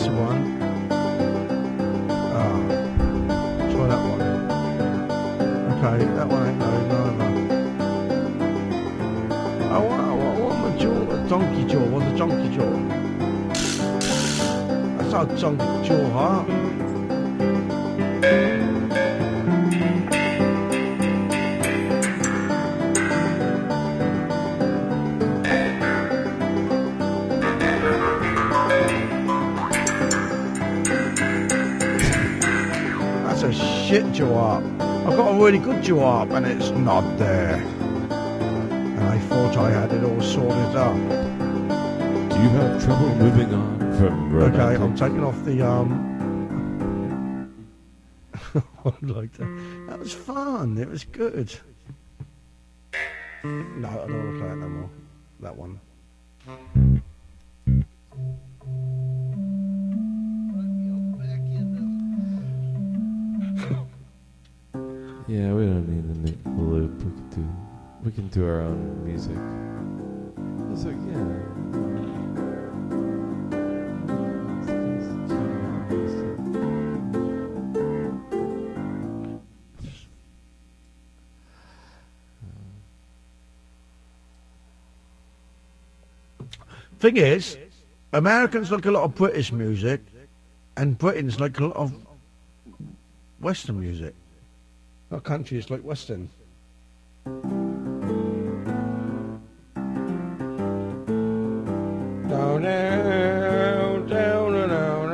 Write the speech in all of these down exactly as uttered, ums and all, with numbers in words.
the one. Oh, try that one. Okay, that one ain't no, no, no. I want, I want, I want my jaw, a donkey jaw. What's a donkey jaw? That's not a donkey jaw, huh? That's a shit jawab. I've got a really good jawab and it's not there. And I thought I had it all sorted out. Do you have trouble moving on from romantic? Okay, I'm taking off the um. I like that. That was fun. It was good. No, I don't want to play it no more. That one. Yeah, we don't need a loop. We can do, we can do our own music. It's like, yeah. Thing is, Americans like a lot of British music, and Britons like a lot of Western music. Our country is like Western. Down, down, down, down,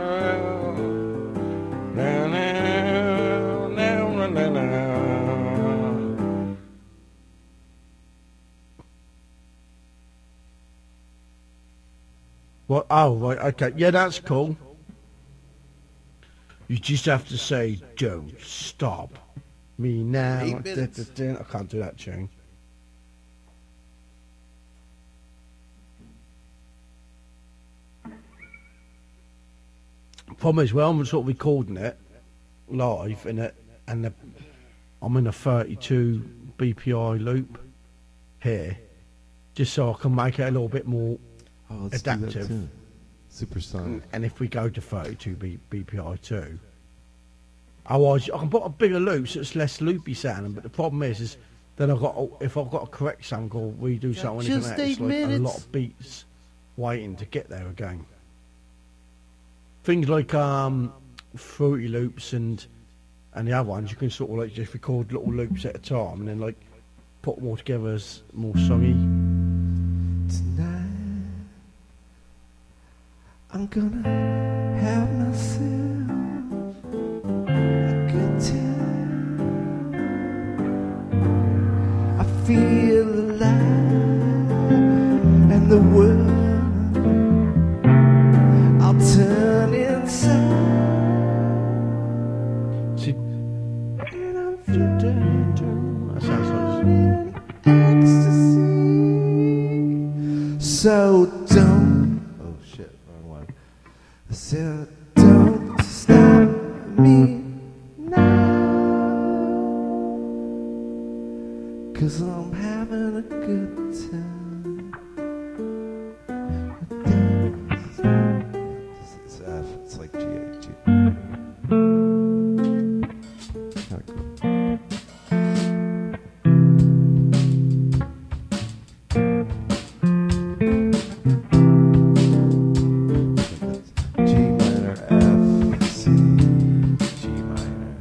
down, down, down, down, down. What? Oh, right, okay. Yeah, that's cool. You just have to say, don't stop me now. Eight minutes. I can't do that tune. Problem is, well, I'm sort of recording it live in it, and the, I'm in a thirty-two B P I loop here, just so I can make it a little bit more Oh, let's do that adaptive. too. Supersonic. And if we go to thirty-two B P I too, otherwise I can put a bigger loop so it's less loopy sounding. But the problem is, is then I've got if I've got to correct something or redo something, anything just like that, it's eight like a minutes. lot of beats waiting to get there again. Things like um, Fruity Loops and and the other ones, you can sort of like just record little loops at a time and then like put them all together as more songy. Tonight I'm gonna have myself a good time. I feel alive and the world I'll turn inside. See, And I'm flying that sounds like ecstasy. So don't. Oh shit, wrong one. I said, don't stop me now, 'cause I'm having a good time. It's, uh, it's like G A G. Kinda cool. G minor, F, C, G minor.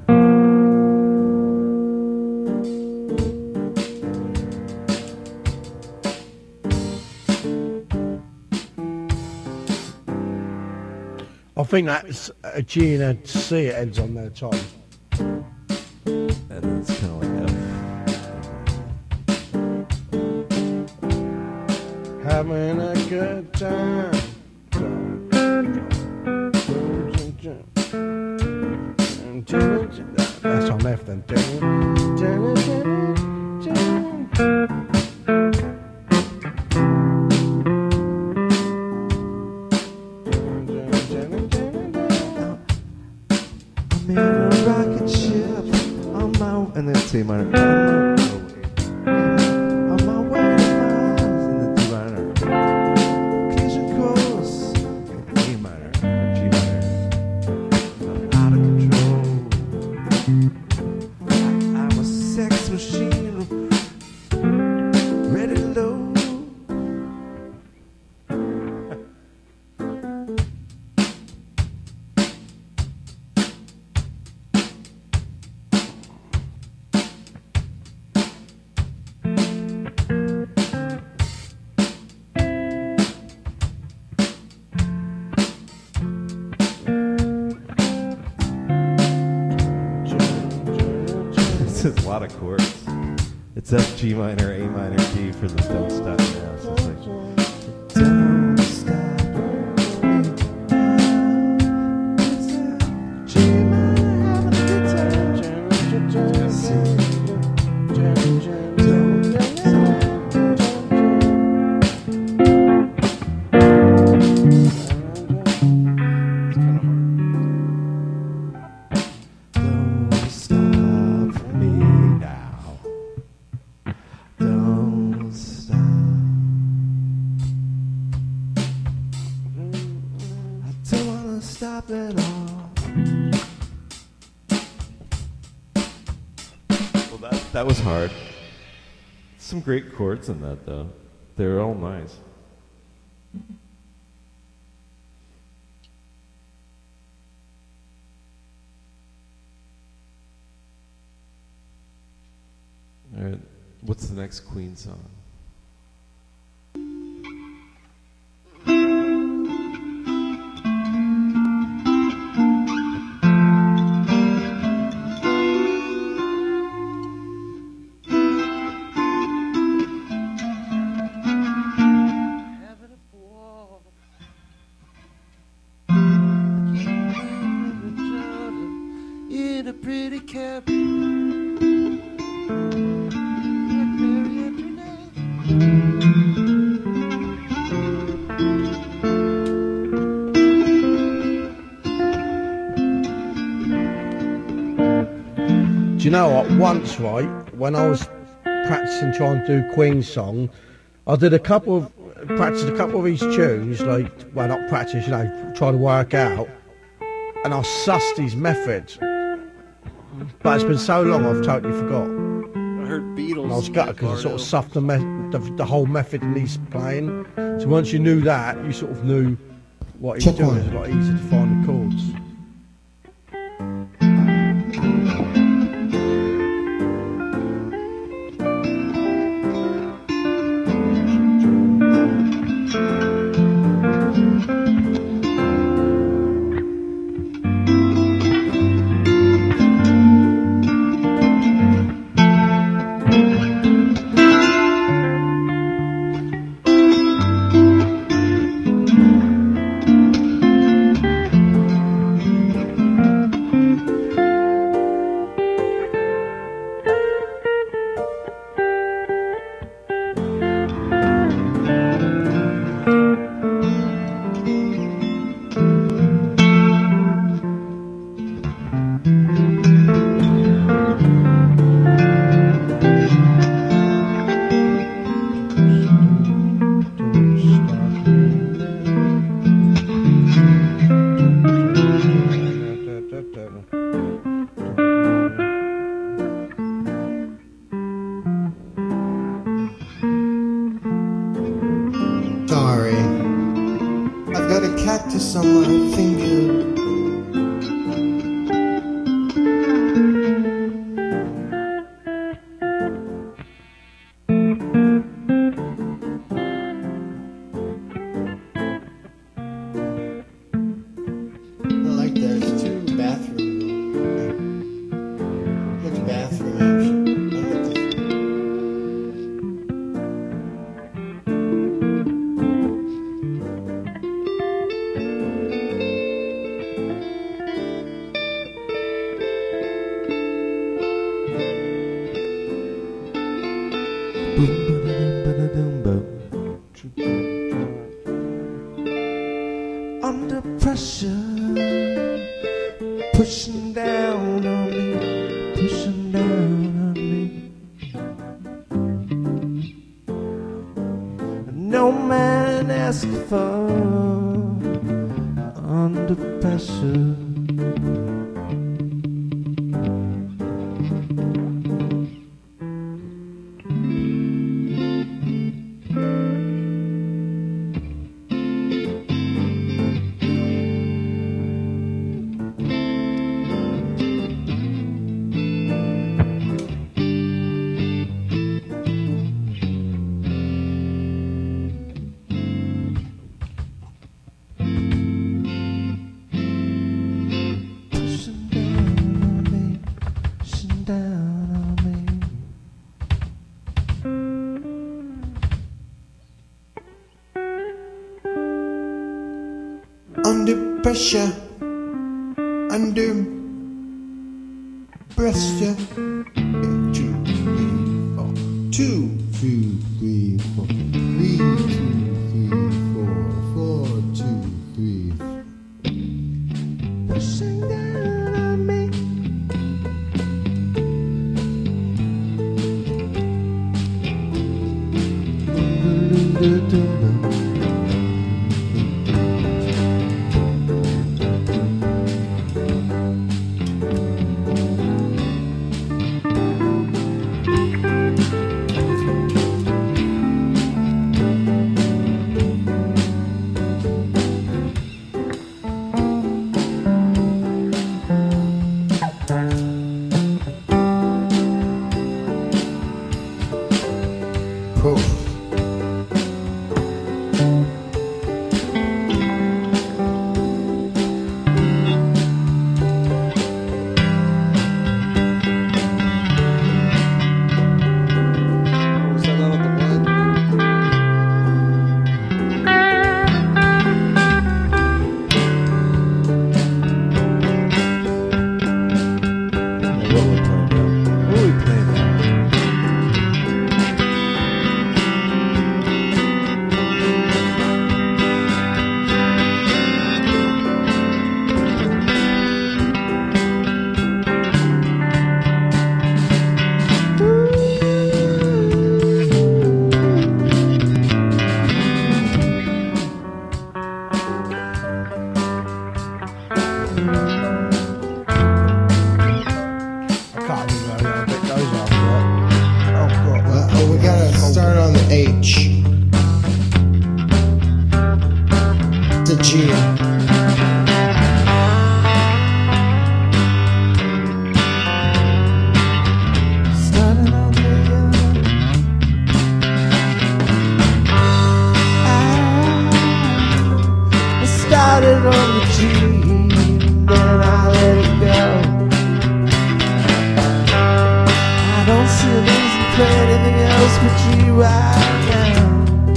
I think that's a G and a C. It ends on their time. And then it's kind of like F. Having a good time. That's on F then. I'm in a rocket ship on my, and then C minor. On my way to Mars, and then D minor. Occasion course, A minor, G minor. It's a lot of chords. It's F, G minor, A minor, D for the Don't Stop Now. So it's like, don't stop me now. G minor, having a good time. See, don't stop. Stop it all. Well, that that was hard. Some great chords in that, though. They're all nice. All right, what's the next Queen song? Do you know what? Once, right, when I was practicing trying to do Queen song, I did a couple of practiced a couple of these tunes, like well, not practice, you know, try to work out, and I sussed these methods. But it's been so long, I've totally forgot. I heard Beatles. And I was gutted because I sort of sussed the, me- the the whole method in these playing. So once you knew that, you sort of knew what he was doing. It was a lot easier to find the chords. Cactus on my finger. I like that. There's two bathrooms. Which bathroom actually? I like this. Under pressure, pushing down on me, pushing down on me. No man asked for under pressure. pressure, undo, breast ya. Two, three, four. Two, two, three, four. Three, two, three, four. Four, two, three. Pushing down on me. Poof. Was that not at the one? What we playing now? What are we playing now? I can't remember how it goes after that. Oh god. Well, oh, we gotta start on the H. The G. Started on the I started on the G, then I let it go. I don't see a reason to play anything else but G right now.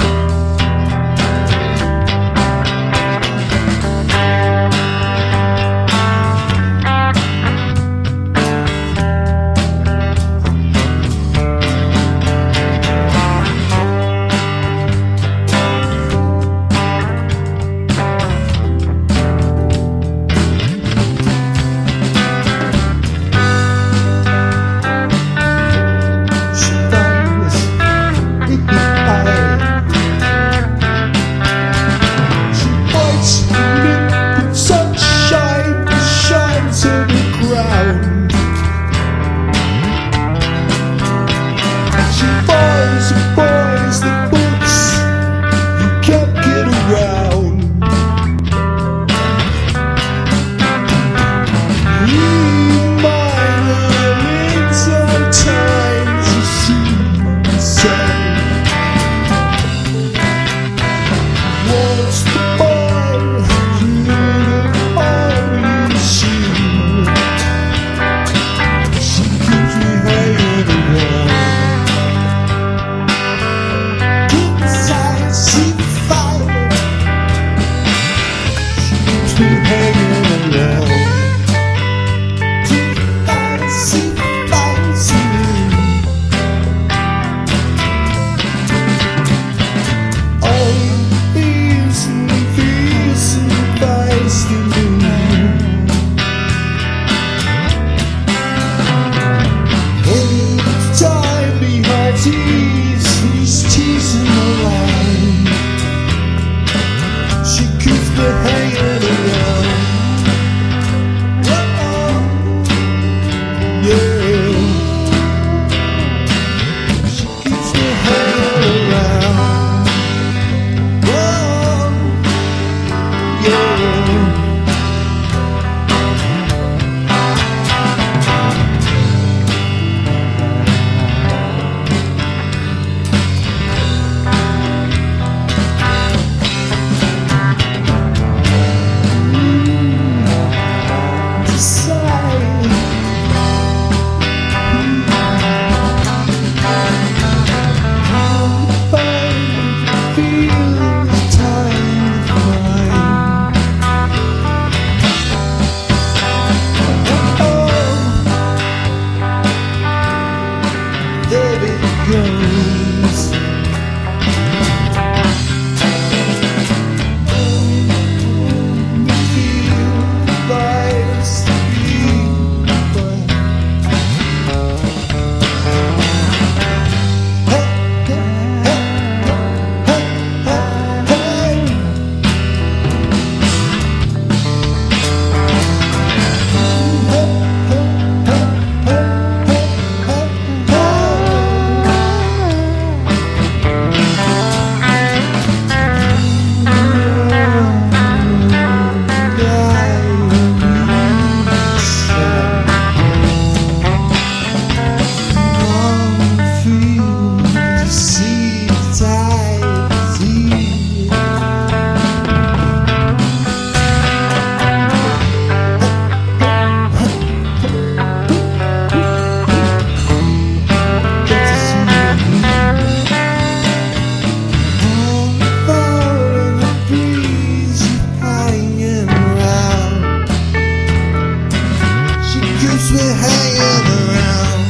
She finds She bites me with sunshine that shines on the ground. She finds the boys, the books you can't get around. Read my lips sometimes you see the sun. What's the boy little army shoe? She keeps me hanging around. Inside she fired. She keeps me hanging around. He's teasing around. She keeps me hanging around. keeps me hanging around.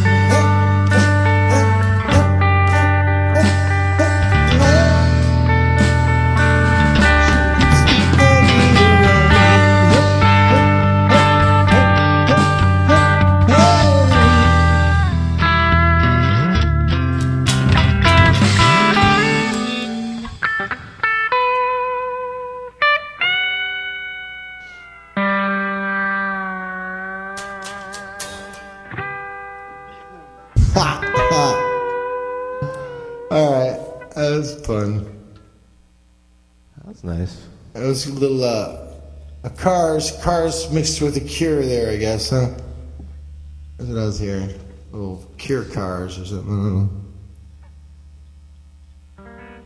Alright, that was fun. That's nice. It was a little, uh, a cars, cars mixed with a cure there, I guess, huh? That's what I was hearing. Little cure cars or something, I don't know.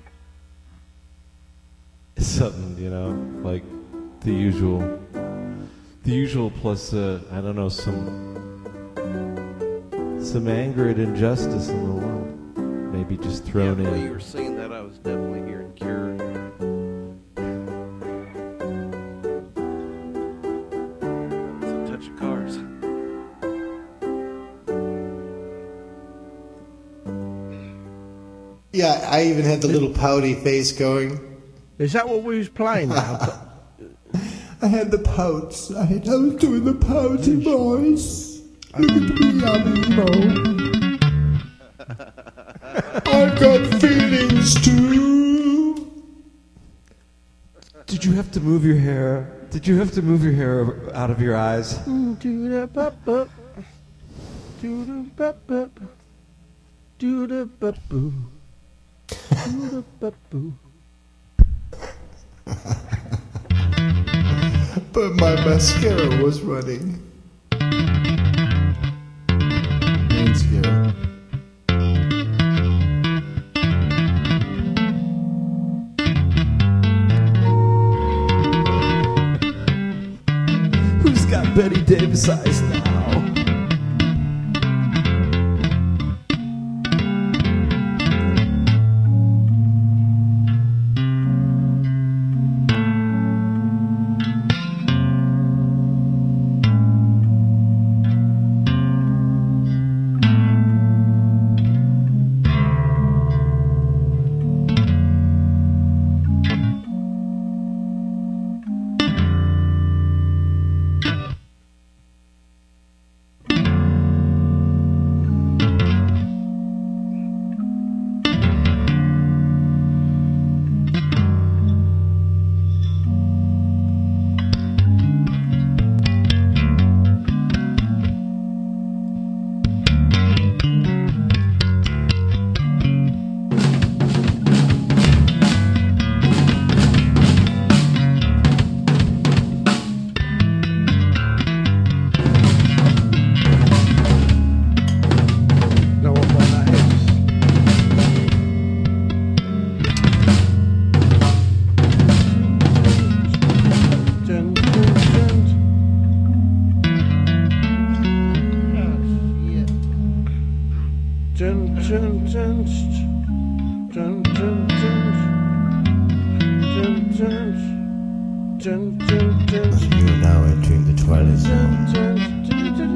It's something, you know, like the usual. The usual plus, uh, I don't know, some some anger and injustice in the world. Maybe just thrown yeah, in. While you were saying that, I was definitely hearing Cure. It's a touch of Cars. Yeah, I even had the little pouty face going. Is that what we was playing now? I had the pouts. I, had, I was doing the pouty voice. Look at me, amiibo. I've got feelings too. Did you have to move your hair? Did you have to move your hair out of your eyes? Do the bop bop. Do the bop bop. Do the bop boo. Do the bop boo. But my mascara was running. Mascara. Who's got Betty Davis eyes now? You're now entering the Twilight Zone.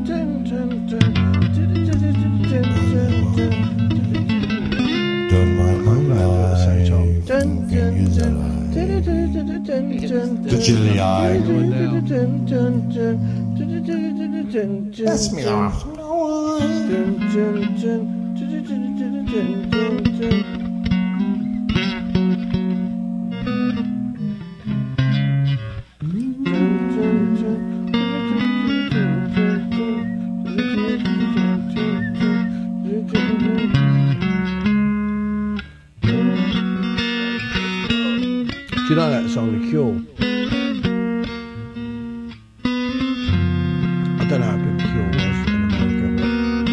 Don't mind my life. Can use a light. Digitally eye. That's me off. Do you know that song, The Cure? I don't know how big The Cure was in America,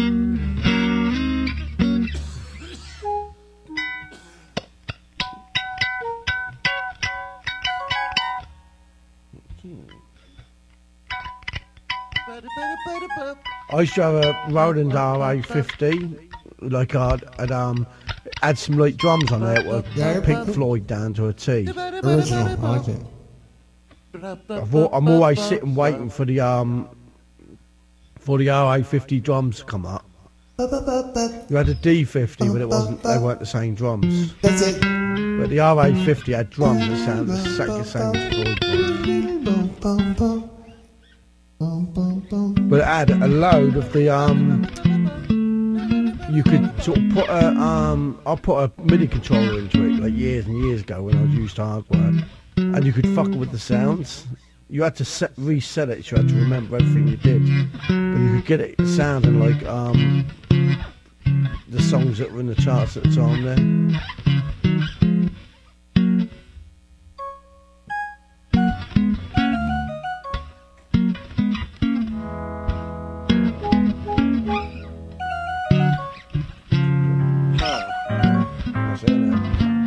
but I used to have a Roland R A fifty, like I'd, I'd um, add some like drums on there, with Yeah. Pink Floyd down to a T. Original. I like it. I've al- I'm always sitting waiting for the um before the R A fifty drums come up. You had a D fifty, but it wasn't. They weren't the same drums. That's it. But the R A fifty had drums that sounded the same, same as Floyd drums. But it had a load of the um. You could sort of put a um. I put a MIDI controller into it like years and years ago when I was used hardware, and you could fuck with the sounds. You had to set, reset it, so you had to remember everything you did. But you could get it sounding like um, the songs that were in the charts at the time there. That's it, isn't it?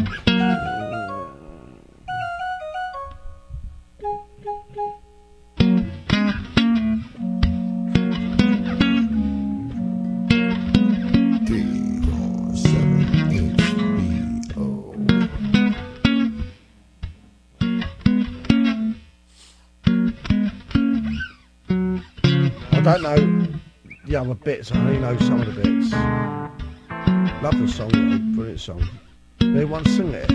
I don't know the other bits, I only know some of the bits. Love the song though, brilliant song. Anyone sing it?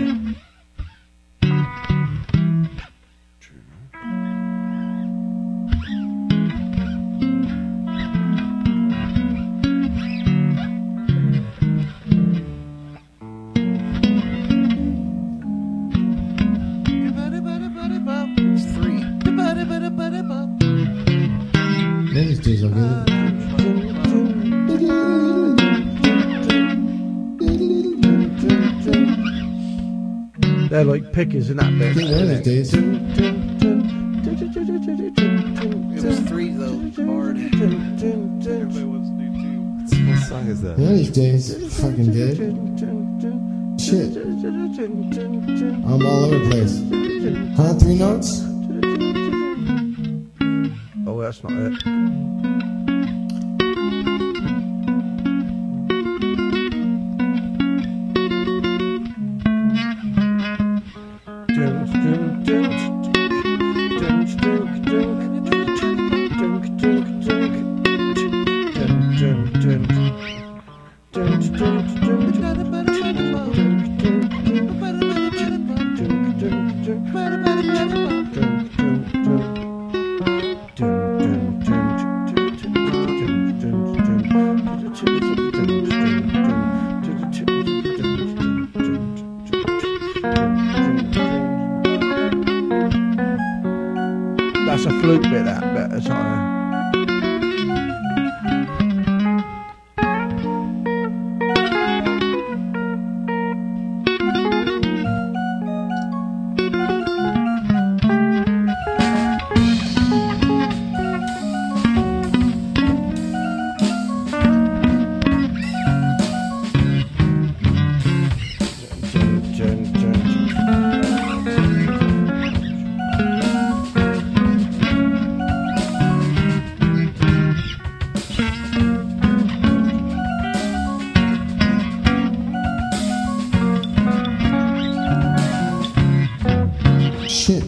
It's three. These days are good. They're like pickers in that bit. One of these days. It was three though. Hard. Everybody wants to do two. What song is that? One of these days, fucking dead. Shit. I'm all over the place. Huh? Three notes? Oh, that's not it. That's a flute bit, that bit. That's not a... Shit.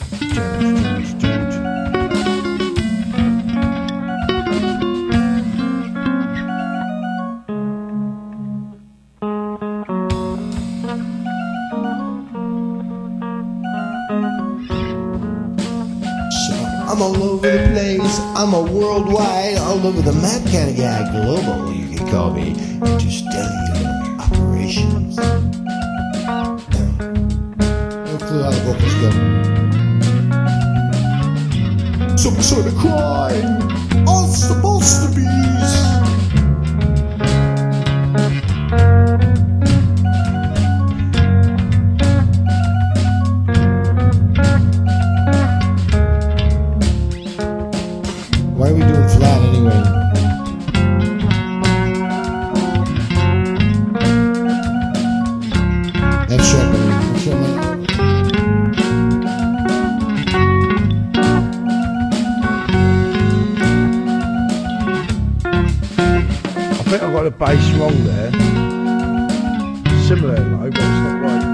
I'm all over the place. I'm a worldwide, all over the map kind of guy. Global, you can call me. Interstellar operations. No clue how the vocals go. Some sort of crime. All supposed to be. Why are we doing flat anyway? That's sharp. That's sharp. I think I got the bass wrong there. Similar though, but it's not right.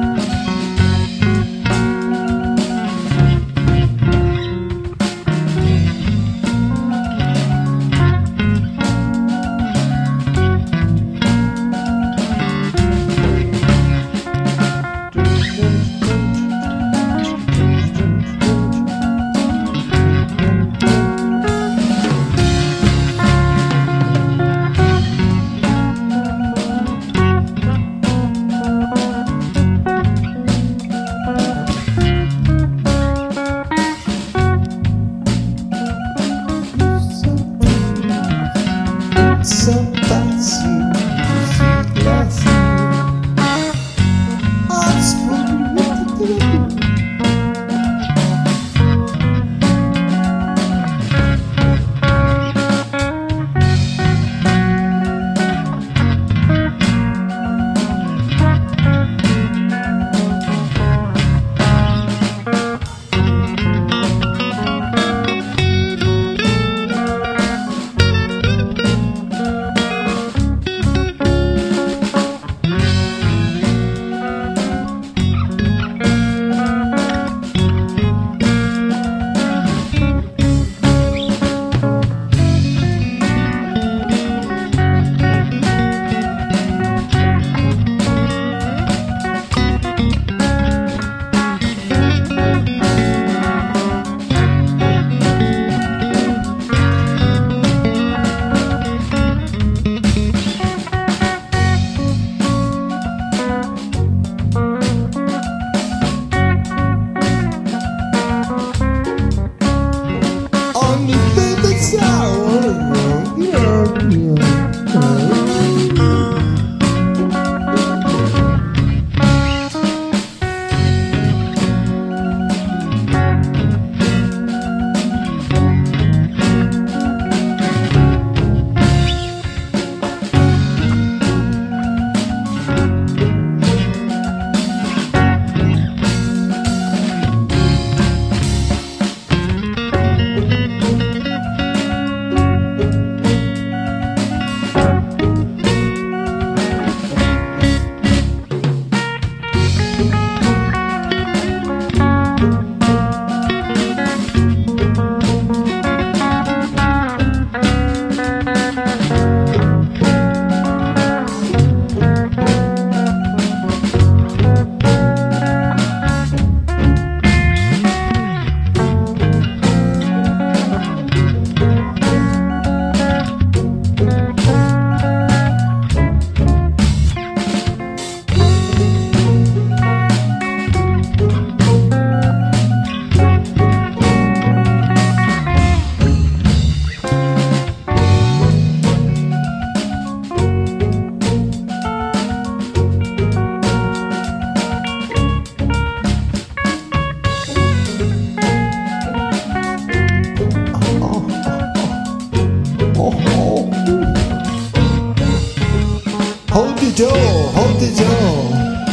door, hold the door.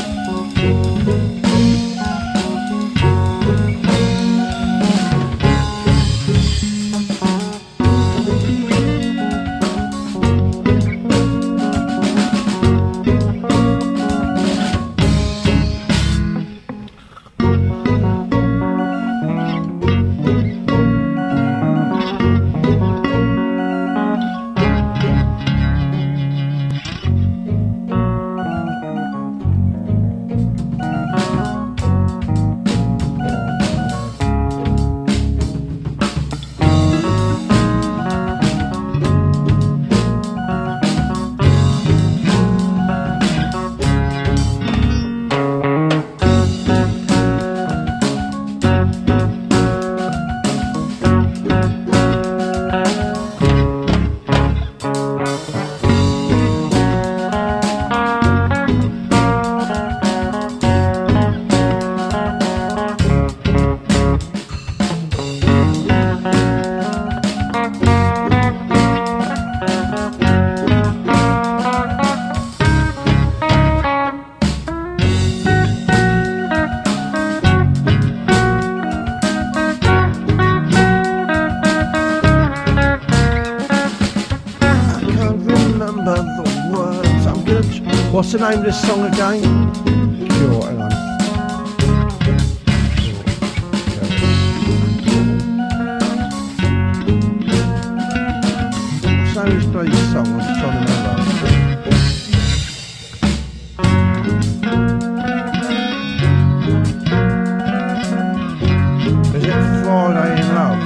What's the name of this song again? Sure, hang on. What's the name of this bloody song? I'm just trying to remember. Is it Friday in Love?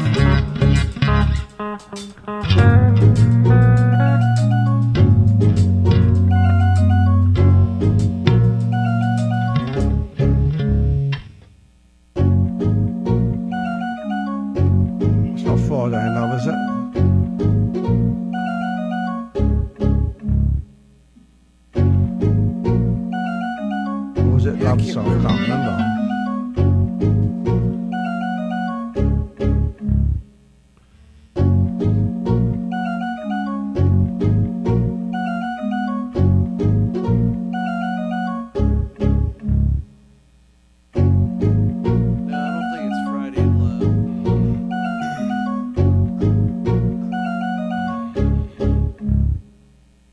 Friday in Love, is it? Or was it Love Song? I can't remember.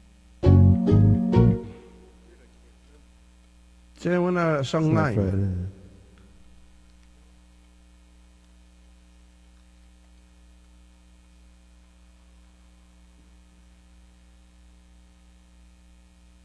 Do you know a song It's not name? Friday.